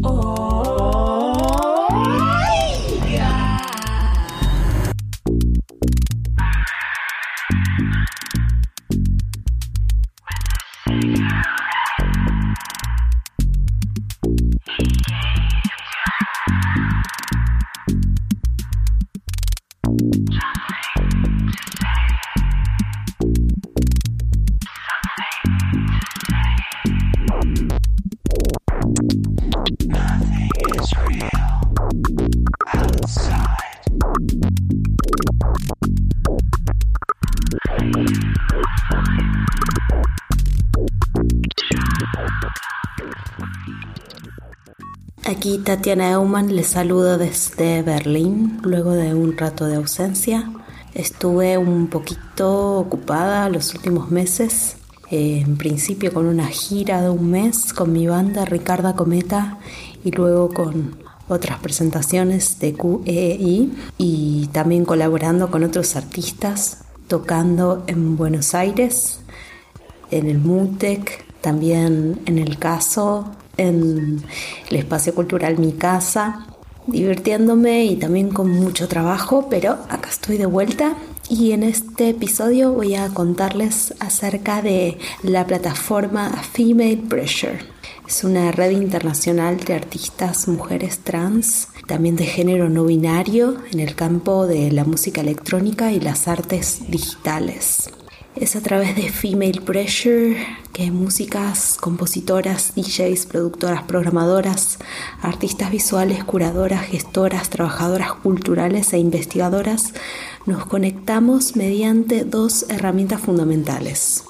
Aquí Tatiana Eumann les saludo desde Berlín luego de un rato de ausencia. Estuve un poquito ocupada los últimos meses, en principio con una gira de un mes con mi banda Ricarda Cometa y luego con otras presentaciones de QEI y también colaborando con otros artistas, tocando en Buenos Aires, en el MUTEC, también en el Caso, en el Espacio Cultural Mi Casa, divirtiéndome y también con mucho trabajo, pero acá estoy de vuelta y en este episodio voy a contarles acerca de la plataforma Female Pressure. Es una red internacional de artistas mujeres trans, también de género no binario, en el campo de la música electrónica y las artes digitales. Es a través de Female Pressure que músicas, compositoras, DJs, productoras, programadoras, artistas visuales, curadoras, gestoras, trabajadoras culturales e investigadoras nos conectamos mediante dos herramientas fundamentales.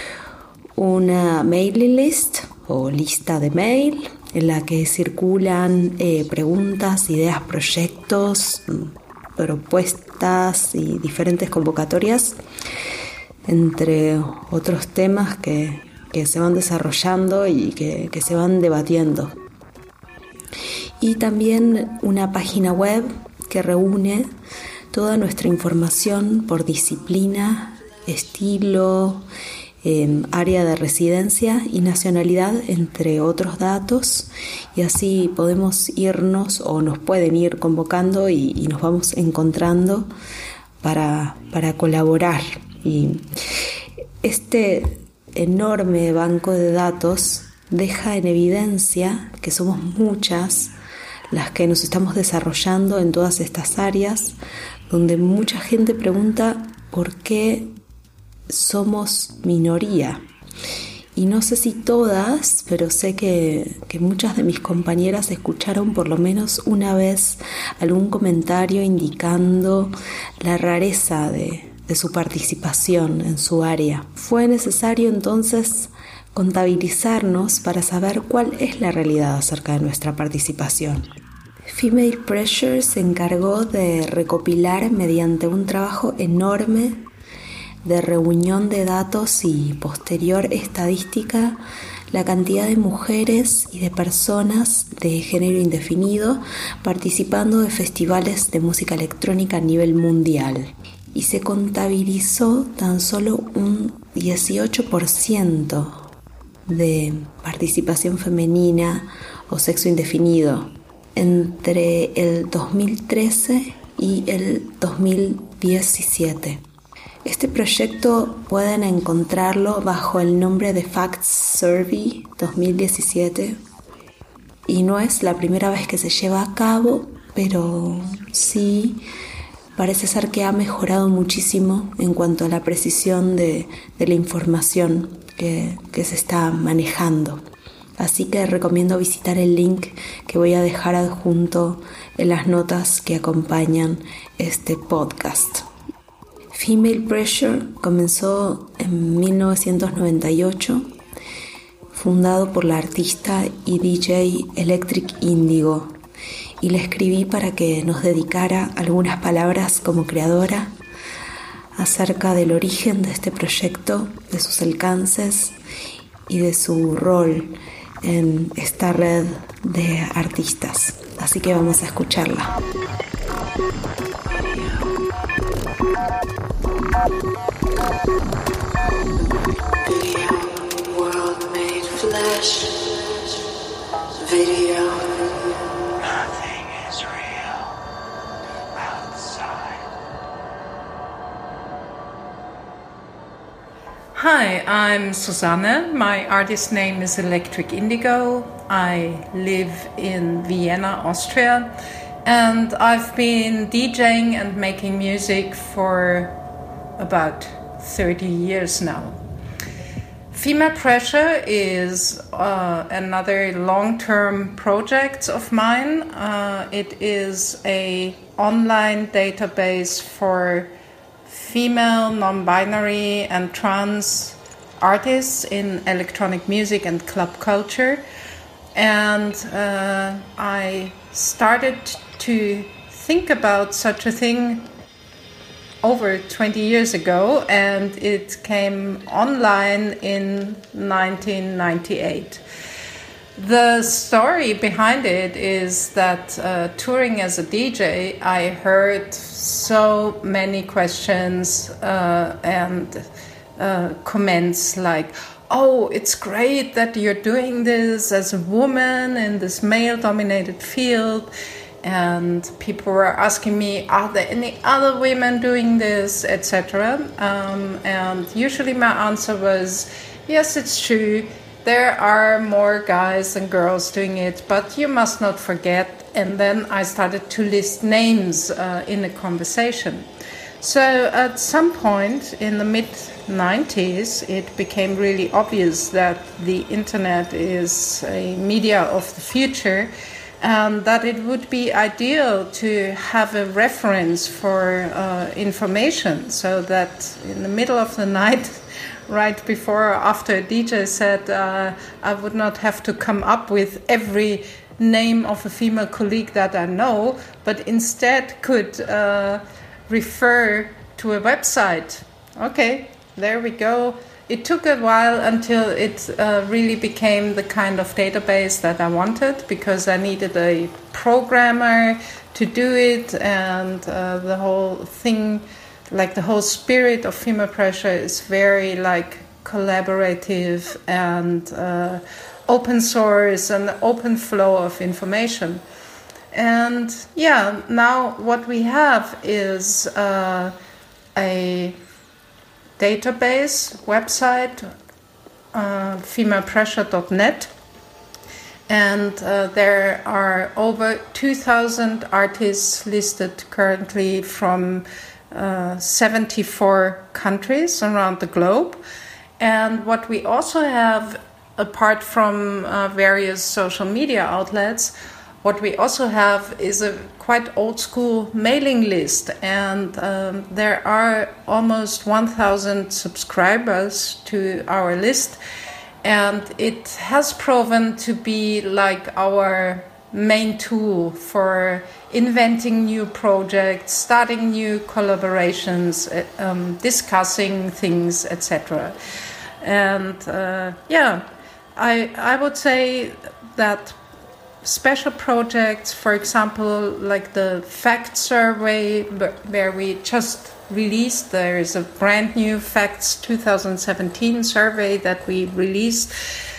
Una mailing list o lista de mail en la que circulan preguntas, ideas, proyectos, propuestas y diferentes convocatorias, entre otros temas que se van desarrollando y que se van debatiendo. Y también una página web que reúne toda nuestra información por disciplina, estilo, área de residencia y nacionalidad, entre otros datos, y así podemos irnos o nos pueden ir convocando y nos vamos encontrando para colaborar. Y este enorme banco de datos deja en evidencia que somos muchas las que nos estamos desarrollando en todas estas áreas, donde mucha gente pregunta por qué somos minoría. Y no sé si todas, pero sé que muchas de mis compañeras escucharon por lo menos una vez algún comentario indicando la rareza de su participación en su área. Fue necesario entonces contabilizarnos para saber cuál es la realidad acerca de nuestra participación. Female Pressure se encargó de recopilar mediante un trabajo enorme de reunión de datos y posterior estadística la cantidad de mujeres y de personas de género indefinido participando de festivales de música electrónica a nivel mundial. Y se contabilizó tan solo un 18% de participación femenina o sexo indefinido entre el 2013 y el 2017. Este proyecto pueden encontrarlo bajo el nombre de Facts Survey 2017 y no es la primera vez que se lleva a cabo, pero sí parece ser que ha mejorado muchísimo en cuanto a la precisión de la información que se está manejando. Así que recomiendo visitar el link que voy a dejar adjunto en las notas que acompañan este podcast. Female Pressure comenzó en 1998, fundado por la artista y DJ Electric Indigo, y le escribí para que nos dedicara algunas palabras como creadora acerca del origen de este proyecto, de sus alcances y de su rol en esta red de artistas. Así que vamos a escucharla. World made flesh, Video. Nothing is real outside. Hi, I'm Susanne. My artist name is Electric Indigo. I live in Vienna, Austria, and I've been DJing and making music for about 30 years now. Female Pressure is another long-term project of mine. It is an online database for female, non-binary and trans artists in electronic music and club culture. And I started to think about such a thing over 20 years ago, and it came online in 1998. The story behind it is that touring as a DJ, I heard so many questions and comments like, oh, it's great that you're doing this as a woman in this male-dominated field. And people were asking me, are there any other women doing this, etc. And usually my answer was, yes, it's true. There are more guys than girls doing it, but you must not forget. And then I started to list names in a conversation. So at some point in the mid-90s, it became really obvious that the internet is a media of the future, and that it would be ideal to have a reference for information, so that in the middle of the night, right before or after a DJ set, I would not have to come up with every name of a female colleague that I know, but instead could refer to a website. Okay, there we go. It took a while until it really became the kind of database that I wanted, because I needed a programmer to do it, and the whole thing, like the whole spirit of Female Pressure is very like collaborative and open source and open flow of information. And yeah, now what we have is a database website, femalepressure.net, and there are over 2,000 artists listed currently from 74 countries around the globe. And what we also have, apart from various social media outlets, what we also have is a quite old school mailing list, and there are almost 1,000 subscribers to our list, and it has proven to be like our main tool for inventing new projects, starting new collaborations, discussing things, etc. And I would say that special projects, for example, like the FACT survey, where we just released, there is a brand new FACTS 2017 survey that we released.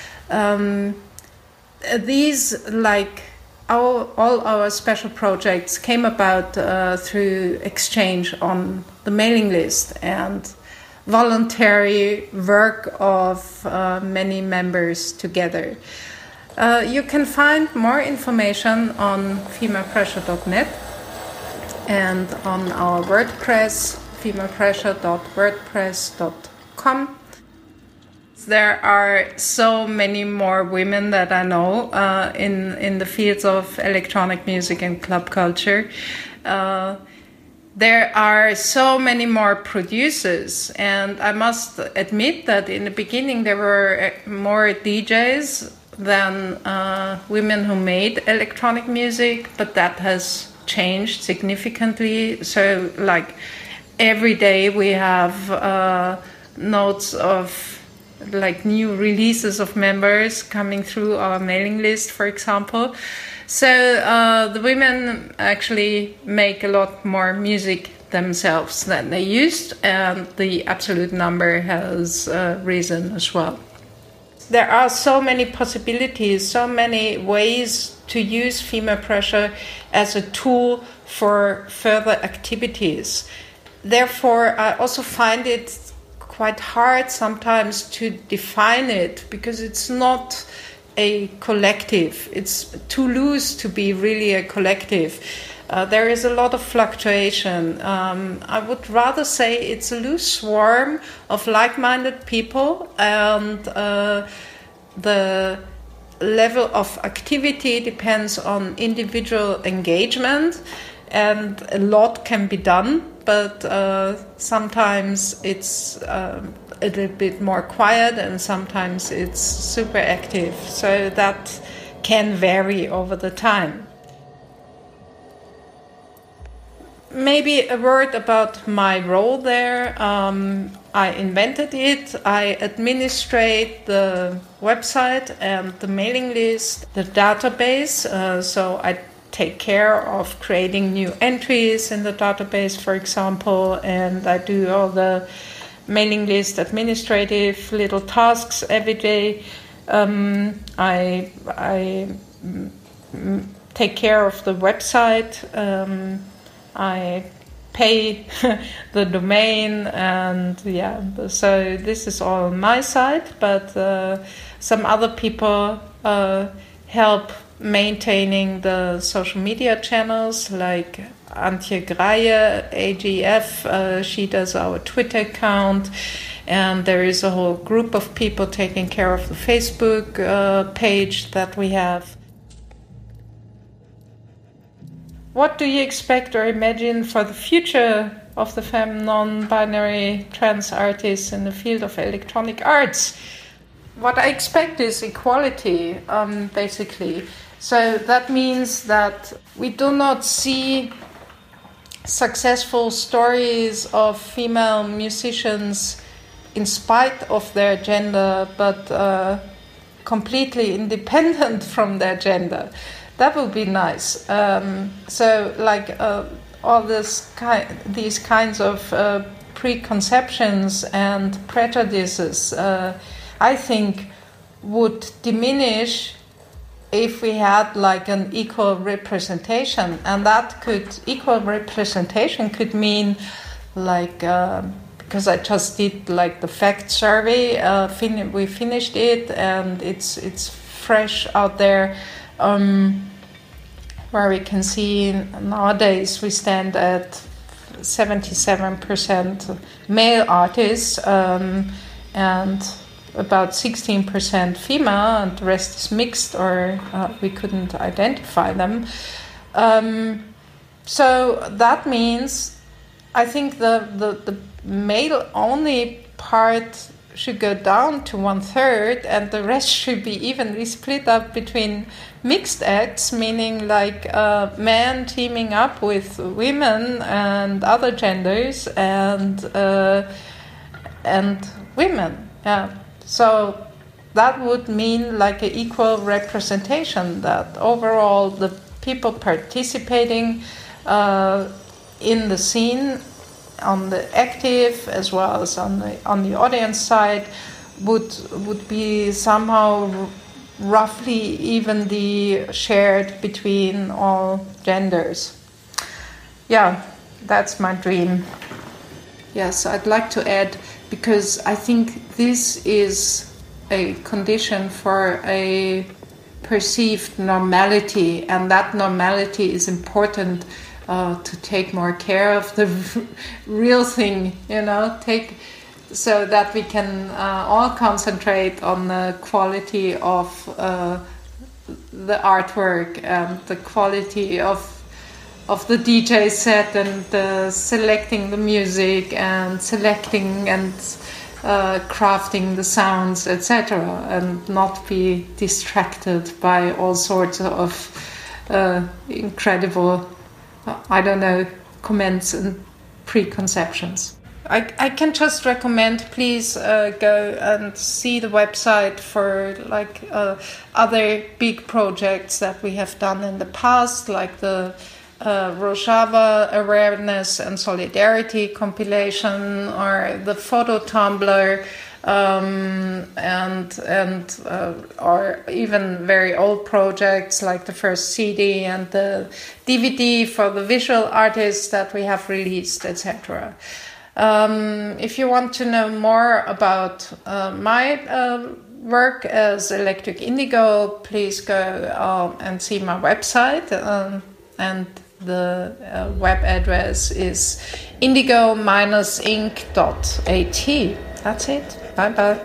These, like all our special projects, came about through exchange on the mailing list and voluntary work of many members together. You can find more information on femalepressure.net and on our WordPress, femalepressure.wordpress.com. There are so many more women that I know in the fields of electronic music and club culture. There are so many more producers, and I must admit that in the beginning there were more DJs than women who made electronic music, but that has changed significantly. So like every day we have notes of like new releases of members coming through our mailing list, for example. So the women actually make a lot more music themselves than they used, and the absolute number has risen as well. there are so many possibilities, so many ways to use female pressure as a tool for further activities. Therefore, I also find it quite hard sometimes to define it, because it's not a collective. It's too loose to be really a collective. There is a lot of fluctuation. I would rather say it's a loose swarm of like-minded people, and the level of activity depends on individual engagement, and a lot can be done, but sometimes it's a little bit more quiet and sometimes it's super active. So that can vary over the time. Maybe a word about my role there. I invented it. I administrate the website and the mailing list, the database. So I take care of creating new entries in the database, for example, and I do all the mailing list administrative little tasks every day. I take care of the website. I pay the domain, and so this is all on my side, but some other people help maintaining the social media channels, like Antje Greie, AGF, she does our Twitter account, and there is a whole group of people taking care of the Facebook page that we have. What do you expect or imagine for the future of the femme non-binary trans artists in the field of electronic arts? What I expect is equality, basically. So that means that we do not see successful stories of female musicians in spite of their gender, but completely independent from their gender. That would be nice. So, like all these kinds of preconceptions and prejudices, I think, would diminish if we had like an equal representation, and equal representation could mean like. Because I just did like the fact survey, we finished it, and it's fresh out there. Where we can see nowadays we stand at 77% male artists and about 16% female, and the rest is mixed, or we couldn't identify them. So that means I think the male-only part should go down to 1/3, and the rest should be evenly split up between mixed acts, meaning like men teaming up with women and other genders, and women. Yeah. So that would mean like an equal representation, that overall the people participating in the scene, on the active as well as on the audience side, would be somehow roughly evenly shared between all genders. Yeah, that's my dream. Yes, I'd like to add, because I think this is a condition for a perceived normality, and that normality is important to take more care of the real thing, so that we can all concentrate on the quality of the artwork and the quality of the DJ set, and selecting the music and selecting and crafting the sounds, etc., and not be distracted by all sorts of incredible, comments and preconceptions. I can just recommend, please go and see the website for other big projects that we have done in the past, like the Rojava Awareness and Solidarity compilation, or the Photo Tumblr, or even very old projects like the first CD and the DVD for the visual artists that we have released, etc. If you want to know more about my work as Electric Indigo, please go and see my website, and the web address is indigo-inc.at. That's it. Bye-bye.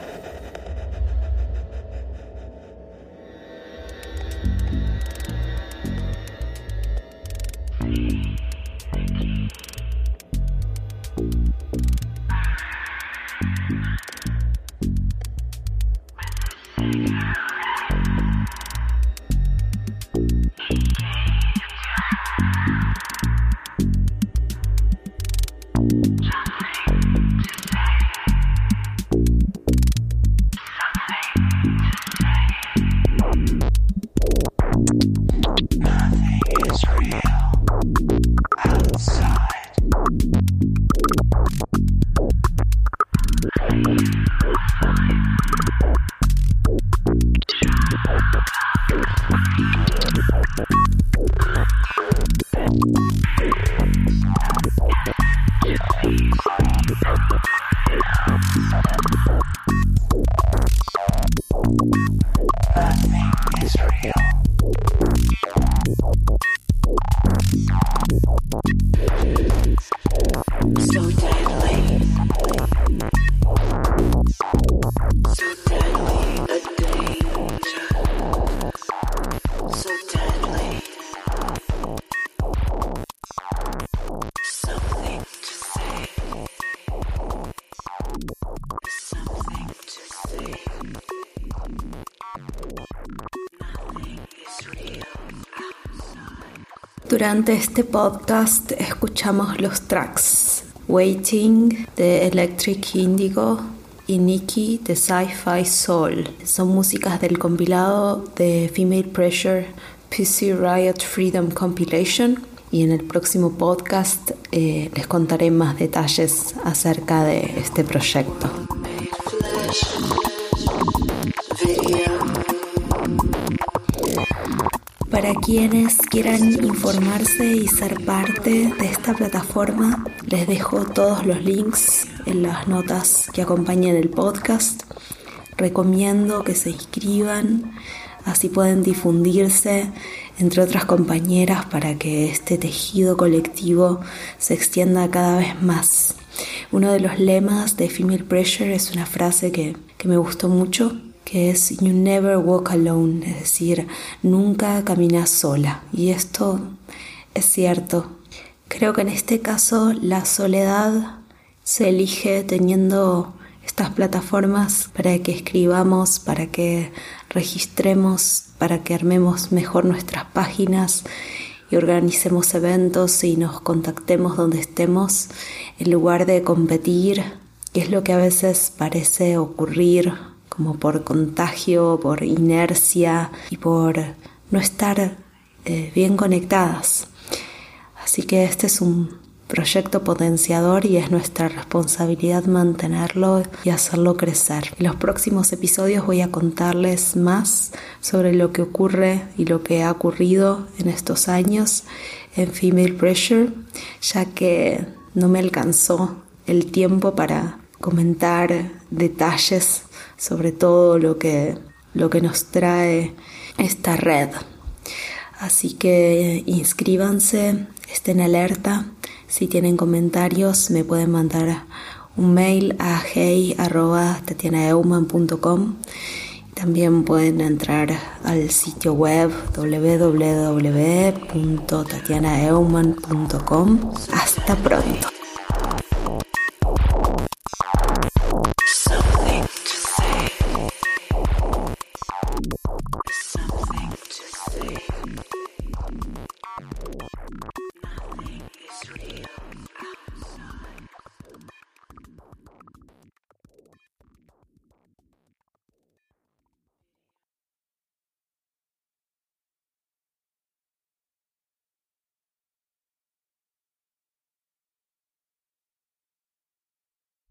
Durante este podcast escuchamos los tracks Waiting de Electric Indigo y Nikki de Sci-Fi Soul. Son músicas del compilado de Female Pressure Pussy Riot Freedom Compilation, y en el próximo podcast les contaré más detalles acerca de este proyecto. Para quienes quieran informarse y ser parte de esta plataforma, les dejo todos los links en las notas que acompañan el podcast. Recomiendo que se inscriban, así pueden difundirse entre otras compañeras para que este tejido colectivo se extienda cada vez más. Uno de los lemas de Female Pressure es una frase que me gustó mucho, que es You never walk alone, es decir, nunca caminas sola. Y esto es cierto. Creo que en este caso la soledad se elige teniendo estas plataformas para que escribamos, para que registremos, para que armemos mejor nuestras páginas y organicemos eventos y nos contactemos donde estemos, en lugar de competir, que es lo que a veces parece ocurrir como por contagio, por inercia y por no estar bien conectadas. Así que este es un proyecto potenciador y es nuestra responsabilidad mantenerlo y hacerlo crecer. En los próximos episodios voy a contarles más sobre lo que ocurre y lo que ha ocurrido en estos años en Female Pressure, ya que no me alcanzó el tiempo para comentar detalles sobre todo lo que nos trae esta red. Así que inscríbanse, estén alerta. Si tienen comentarios me pueden mandar un mail a hey@tatianaeumann.com. También pueden entrar al sitio web www.tatianaeumann.com. Hasta pronto.